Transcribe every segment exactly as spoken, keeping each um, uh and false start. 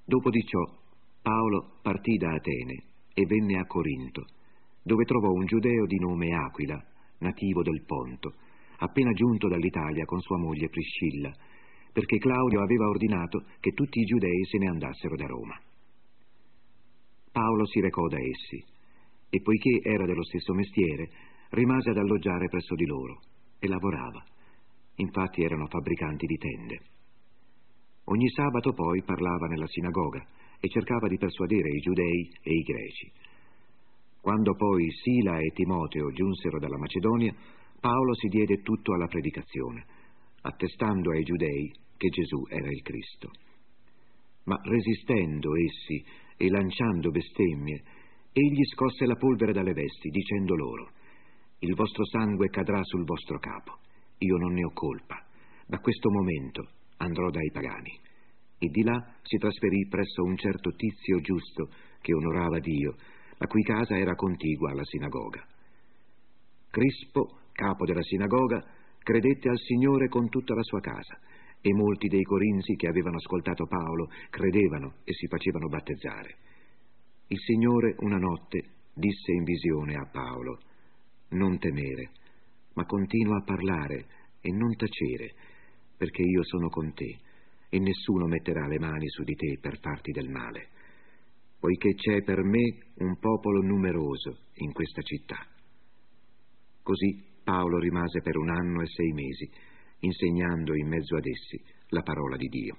Dopo di ciò, Paolo partì da Atene e venne a Corinto, dove trovò un giudeo di nome Aquila, nativo del Ponto, appena giunto dall'Italia con sua moglie Priscilla, perché Claudio aveva ordinato che tutti i giudei se ne andassero da Roma. Paolo si recò da essi e, poiché era dello stesso mestiere, rimase ad alloggiare presso di loro e lavorava. Infatti erano fabbricanti di tende. Ogni sabato poi parlava nella sinagoga e cercava di persuadere i giudei e i greci. Quando poi Sila e Timoteo giunsero dalla Macedonia, Paolo si diede tutto alla predicazione, attestando ai giudei che Gesù era il Cristo. Ma resistendo essi e lanciando bestemmie, egli scosse la polvere dalle vesti, dicendo loro: «Il vostro sangue cadrà sul vostro capo, io non ne ho colpa. Da questo momento andrò dai pagani». E di là si trasferì presso un certo tizio giusto che onorava Dio, la cui casa era contigua alla sinagoga. Crispo, capo della sinagoga, credette al Signore con tutta la sua casa, e molti dei corinzi che avevano ascoltato Paolo credevano e si facevano battezzare. Il Signore una notte disse in visione a Paolo: «Non temere, ma continua a parlare e non tacere, perché io sono con te, e nessuno metterà le mani su di te per farti del male, poiché c'è per me un popolo numeroso in questa città». Così Paolo rimase per un anno e sei mesi, insegnando in mezzo ad essi la parola di Dio.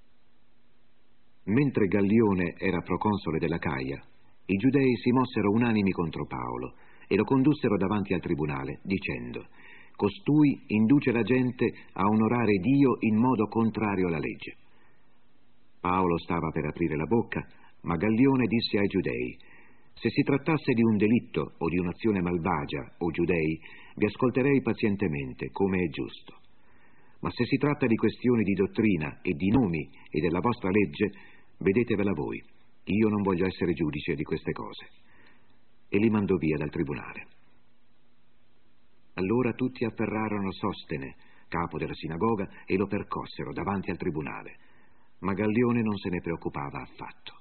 Mentre Gallione era proconsole della Caia, i giudei si mossero unanimi contro Paolo e lo condussero davanti al tribunale, dicendo: «Costui induce la gente a onorare Dio in modo contrario alla legge». Paolo stava per aprire la bocca, ma Gallione disse ai giudei: «Se si trattasse di un delitto o di un'azione malvagia, o giudei, vi ascolterei pazientemente, come è giusto. Ma se si tratta di questioni di dottrina e di nomi e della vostra legge, vedetevela voi. Io non voglio essere giudice di queste cose». E li mandò via dal tribunale. Allora tutti afferrarono Sostene, capo della sinagoga, e lo percossero davanti al tribunale. Ma Gallione non se ne preoccupava affatto.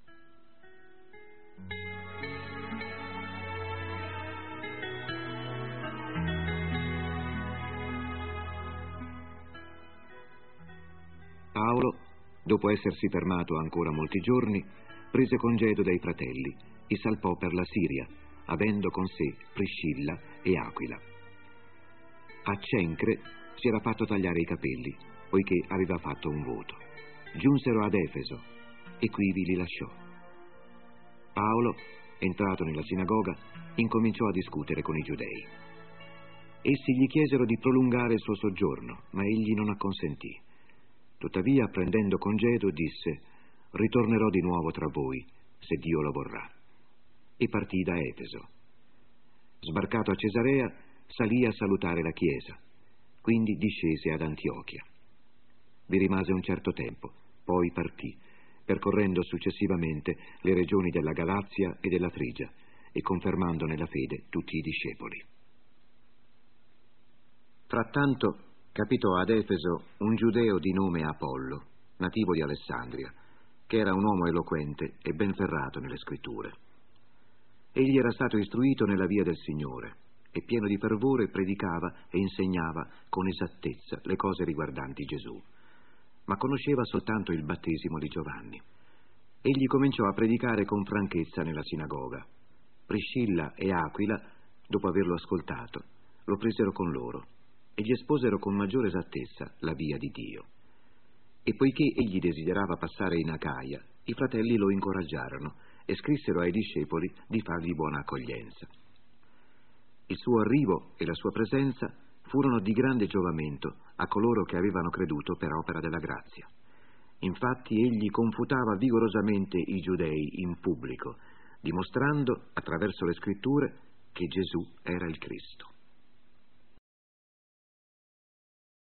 Paolo, dopo essersi fermato ancora molti giorni, prese congedo dai fratelli e salpò per la Siria, avendo con sé Priscilla e Aquila. A Cencre si era fatto tagliare i capelli, poiché aveva fatto un voto. Giunsero ad Efeso e quivi li lasciò. Paolo, entrato nella sinagoga, incominciò a discutere con i giudei. Essi gli chiesero di prolungare il suo soggiorno, ma egli non acconsentì. Tuttavia, prendendo congedo, disse: «Ritornerò di nuovo tra voi, se Dio lo vorrà». E partì da Efeso. Sbarcato a Cesarea, salì a salutare la chiesa, quindi discese ad Antiochia. Vi rimase un certo tempo, poi partì, percorrendo successivamente le regioni della Galazia e della Frigia e confermando nella fede tutti i discepoli. Frattanto capitò ad Efeso un giudeo di nome Apollo, nativo di Alessandria, che era un uomo eloquente e ben ferrato nelle scritture. Egli era stato istruito nella via del Signore e pieno di fervore predicava e insegnava con esattezza le cose riguardanti Gesù, ma conosceva soltanto il battesimo di Giovanni. Egli cominciò a predicare con franchezza nella sinagoga. Priscilla e Aquila, dopo averlo ascoltato, lo presero con loro e gli esposero con maggiore esattezza la via di Dio. E poiché egli desiderava passare in Acaia, i fratelli lo incoraggiarono e scrissero ai discepoli di fargli buona accoglienza. Il suo arrivo e la sua presenza furono di grande giovamento a coloro che avevano creduto per opera della grazia. Infatti egli confutava vigorosamente i giudei in pubblico, dimostrando attraverso le scritture che Gesù era il Cristo.